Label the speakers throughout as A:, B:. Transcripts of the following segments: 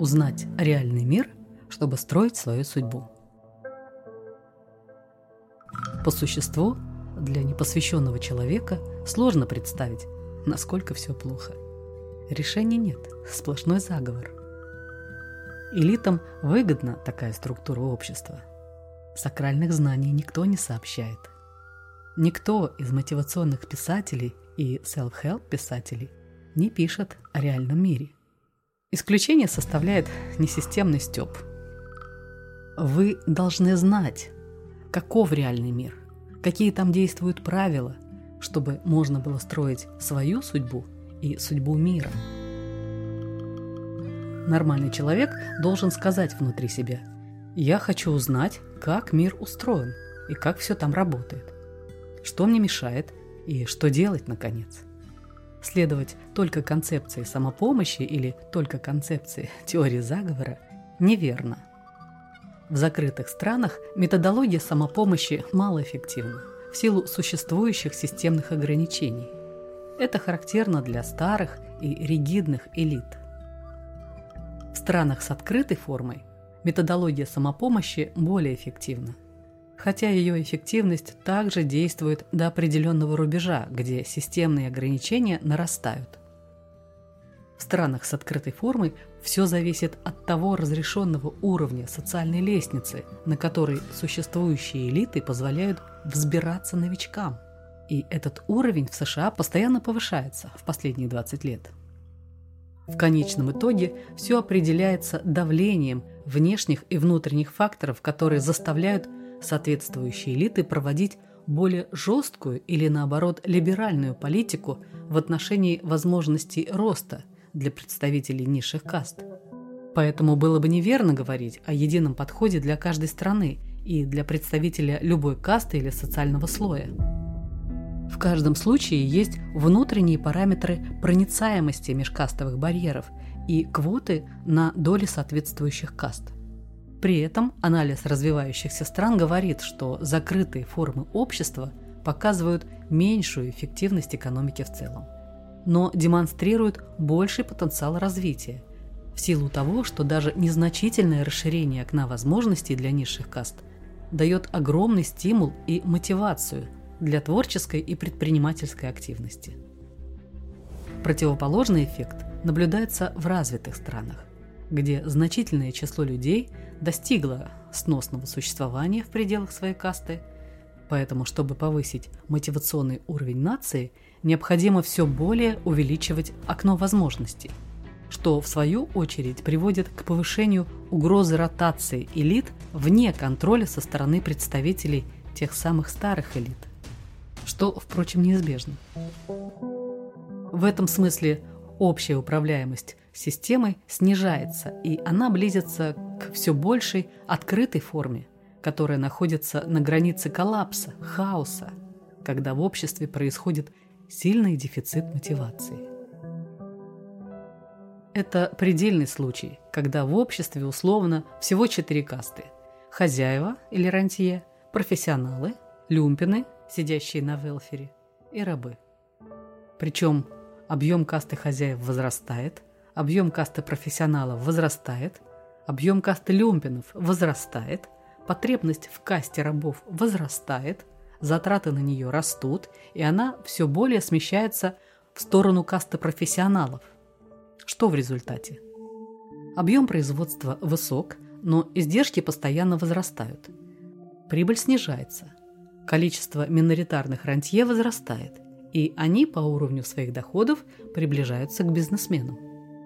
A: узнать реальный мир, чтобы строить свою судьбу. По существу, для непосвященного человека сложно представить, насколько все плохо. Решений нет, сплошной заговор. Элитам выгодна такая структура общества. Сакральных знаний никто не сообщает. Никто из мотивационных писателей и self-help писателей не пишет о реальном мире. Исключение составляет несистемный стёб. Вы должны знать, каков реальный мир, какие там действуют правила, чтобы можно было строить свою судьбу и судьбу мира. Нормальный человек должен сказать внутри себя: «Я хочу узнать, как мир устроен и как все там работает, что мне мешает и что делать, наконец». Следовать только концепции самопомощи или только концепции теории заговора неверно. В закрытых странах методология самопомощи малоэффективна в силу существующих системных ограничений. Это характерно для старых и ригидных элит. В странах с открытой формой методология самопомощи более эффективна, хотя ее эффективность также действует до определенного рубежа, где системные ограничения нарастают. В странах с открытой формой все зависит от того разрешенного уровня социальной лестницы, на которой существующие элиты позволяют взбираться новичкам. И этот уровень в США постоянно повышается в последние 20 лет. В конечном итоге все определяется давлением внешних и внутренних факторов, которые заставляют соответствующие элиты проводить более жесткую или, наоборот, либеральную политику в отношении возможностей роста для представителей низших каст. Поэтому было бы неверно говорить о едином подходе для каждой страны и для представителя любой касты или социального слоя. В каждом случае есть внутренние параметры проницаемости межкастовых барьеров и квоты на доли соответствующих каст. При этом анализ развивающихся стран говорит, что закрытые формы общества показывают меньшую эффективность экономики в целом, но демонстрируют больший потенциал развития в силу того, что даже незначительное расширение окна возможностей для низших каст дает огромный стимул и мотивацию для творческой и предпринимательской активности. Противоположный эффект наблюдается в развитых странах, где значительное число людей достигло сносного существования в пределах своей касты, поэтому, чтобы повысить мотивационный уровень нации, необходимо все более увеличивать окно возможностей, что в свою очередь приводит к повышению угрозы ротации элит вне контроля со стороны представителей тех самых старых элит, что, впрочем, неизбежно. В этом смысле общая управляемость системой снижается, и она близится к все большей открытой форме, которая находится на границе коллапса, хаоса, когда в обществе происходит сильный дефицит мотивации. Это предельный случай, когда в обществе условно всего 4 касты: хозяева или рантье, профессионалы, люмпины, сидящие на велфере, и рабы. Причем объем касты хозяев возрастает, объем касты профессионалов возрастает, объем касты люмпинов возрастает, потребность в касте рабов возрастает, затраты на нее растут, и она все более смещается в сторону касты профессионалов. Что в результате? Объем производства высок, но издержки постоянно возрастают. Прибыль снижается. Количество миноритарных рантье возрастает, и они по уровню своих доходов приближаются к бизнесменам.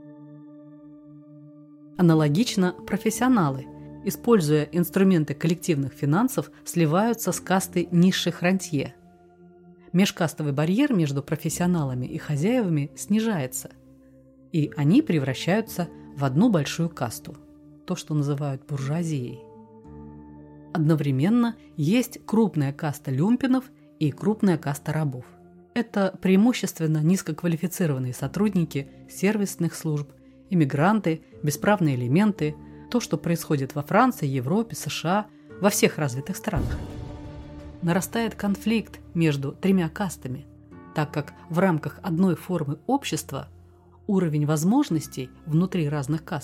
A: Аналогично профессионалы, используя инструменты коллективных финансов, сливаются с кастой низших рантье. Межкастовый барьер между профессионалами и хозяевами снижается, и они превращаются в одну большую касту, то, что называют буржуазией. Одновременно есть крупная каста люмпинов и крупная каста рабов. Это преимущественно низкоквалифицированные сотрудники сервисных служб, иммигранты, бесправные элементы, то, что происходит во Франции, Европе, США, во всех развитых странах. Нарастает конфликт между 3 кастами, так как в рамках одной формы общества уровень возможностей внутри разных каст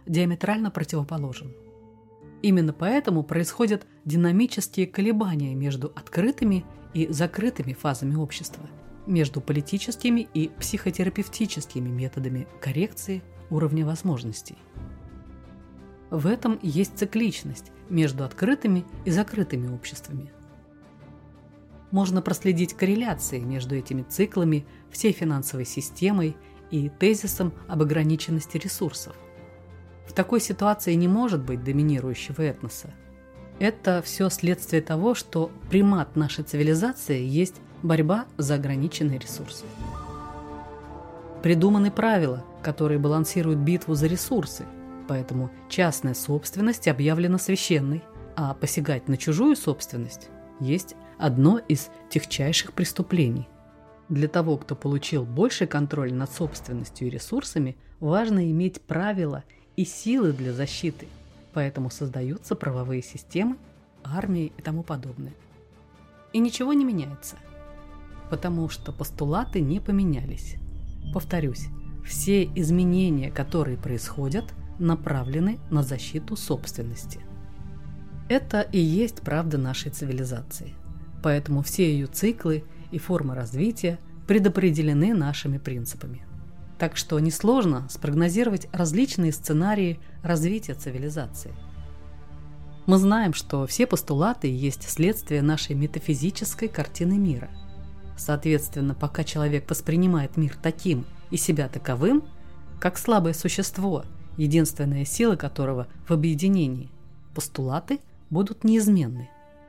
A: диаметрально противоположен. Именно поэтому происходят динамические колебания между открытыми и закрытыми фазами общества, между политическими и психотерапевтическими методами коррекции уровня возможностей. В этом есть цикличность между открытыми и закрытыми обществами. Можно проследить корреляции между этими циклами всей финансовой системой и тезисом об ограниченности ресурсов. В такой ситуации не может быть доминирующего этноса. Это все следствие того, что примат нашей цивилизации есть борьба за ограниченные ресурсы. Придуманы правила, которые балансируют битву за ресурсы, поэтому частная собственность объявлена священной, а посягать на чужую собственность есть одно из тягчайших преступлений. Для того, кто получил больший контроль над собственностью и ресурсами, важно иметь правила и силы для защиты, поэтому создаются правовые системы, армии и тому подобное. И ничего не меняется, потому что постулаты не поменялись. Повторюсь, все изменения, которые происходят, направлены на защиту собственности. Это и есть правда нашей цивилизации, поэтому все ее циклы и формы развития предопределены нашими принципами. Так что несложно спрогнозировать различные сценарии развития цивилизации. Мы знаем, что все постулаты есть следствие нашей метафизической картины мира. Соответственно, пока человек воспринимает мир таким и себя таковым, как слабое существо, единственная сила которого в объединении, постулаты будут неизменны.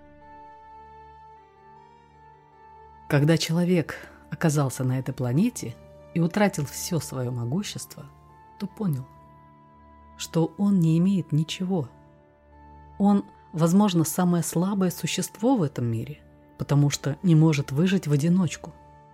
A: Когда человек оказался на этой планете и утратил все свое могущество, то понял, что он не имеет ничего. Он, возможно, самое слабое существо в этом мире, потому что не может выжить в одиночку.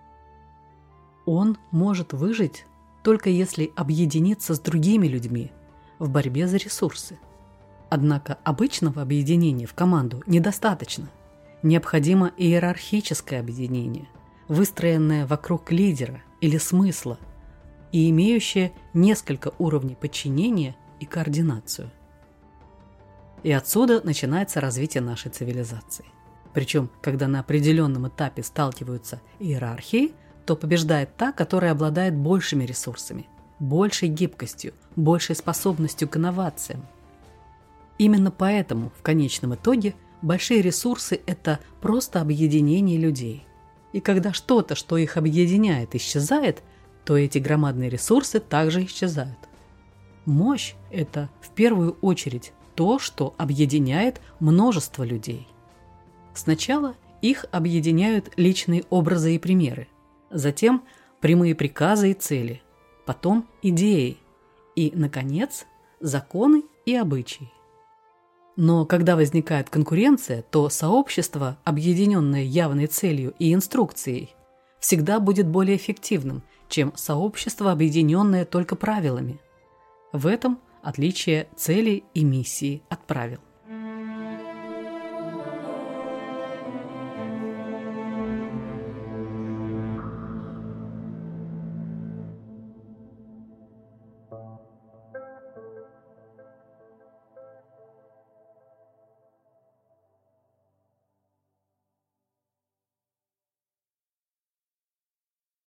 A: Он может выжить только если объединиться с другими людьми в борьбе за ресурсы. Однако обычного объединения в команду недостаточно. Необходимо иерархическое объединение, выстроенное вокруг лидера или смысла и имеющее несколько уровней подчинения и координацию. И отсюда начинается развитие нашей цивилизации. Причем, когда на определенном этапе сталкиваются иерархии, то побеждает та, которая обладает большими ресурсами, большей гибкостью, большей способностью к инновациям. Именно поэтому в конечном итоге большие ресурсы – это просто объединение людей. И когда что-то, что их объединяет, исчезает, то эти громадные ресурсы также исчезают. Мощь – это в первую очередь то, что объединяет множество людей. Сначала их объединяют личные образы и примеры, затем прямые приказы и цели, потом идеи и, наконец, законы и обычаи. Но когда возникает конкуренция, то сообщество, объединенное явной целью и инструкцией, всегда будет более эффективным, чем сообщество, объединенное только правилами. В этом отличие цели и миссии от правил.